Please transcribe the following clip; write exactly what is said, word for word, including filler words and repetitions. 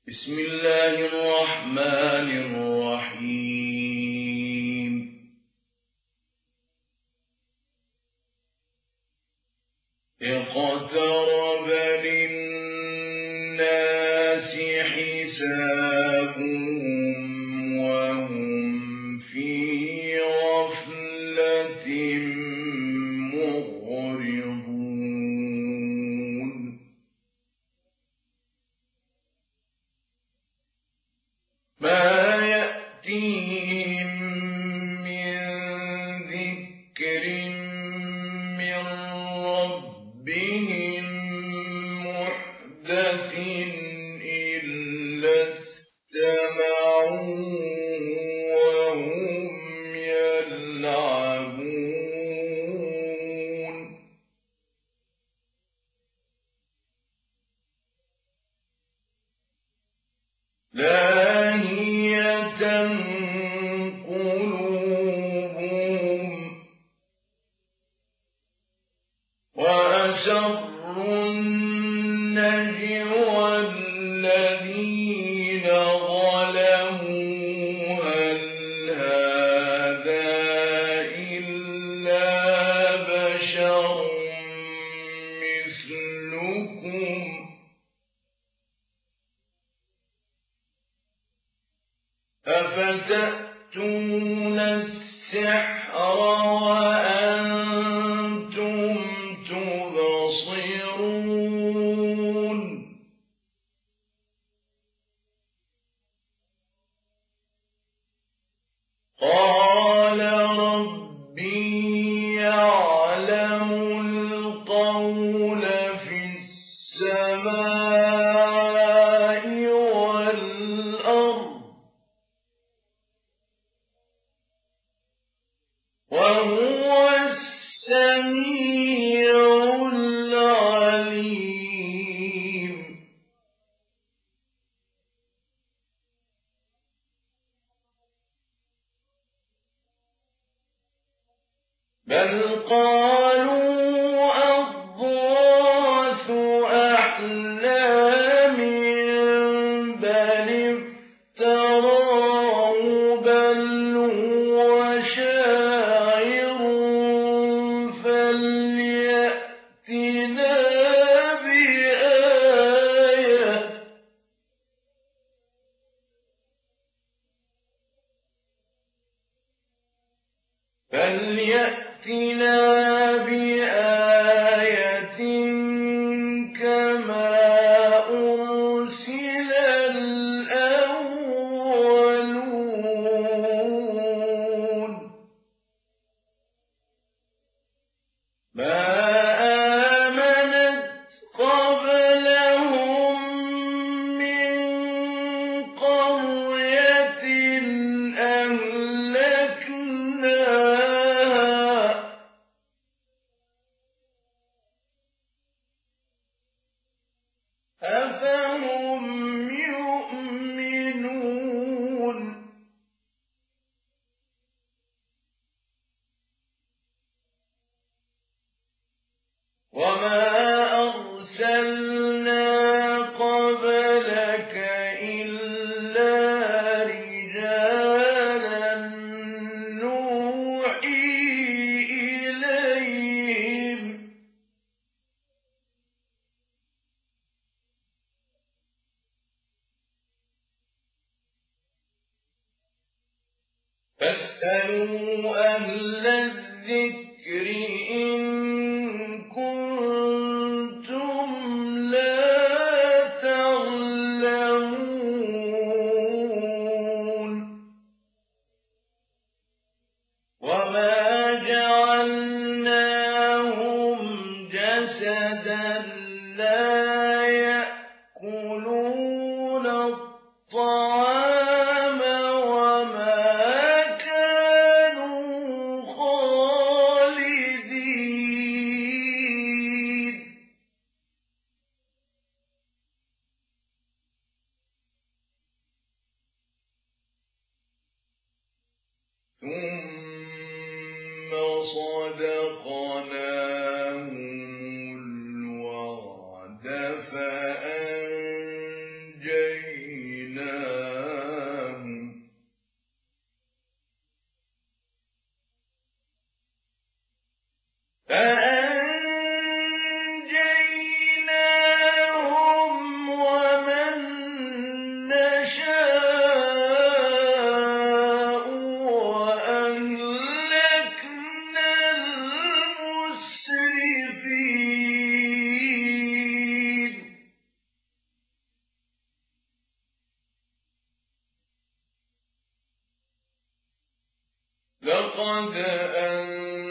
بسم الله الرحمن الرحيم اقترب للناس حسابهم وهم في غفلة معرضون ما يأتيهم من ذكر من ربهم محدث إلا استمعوا وهم يلعبون لاهية قلوبهم وأسروا النجوى الذين ظلموا هل هذا إلا بشر مثلكم أفتأتون السحر وأنتم تبصرون قال ربي يعلم القول في السماء والأرض وهو السميع العليم بل قالوا أضغاث أحلام بل افتراه بل هو شاعر فليأتنا بآية فليأتنا بآية كما أرسل الأولون ما آمنت قبلهم من قرية أهلكناها أفهم يؤمنون وما أرسلنا قبلك إلا رجالا نوحي إليهم فاسألوا أهل الذكر إن كنتم لا تعلمون وما جعلناهم جسدا لا يأكلون الطعام وما كانوا خالدين ثم صدقناهم الوعد فأنجيناهم لقد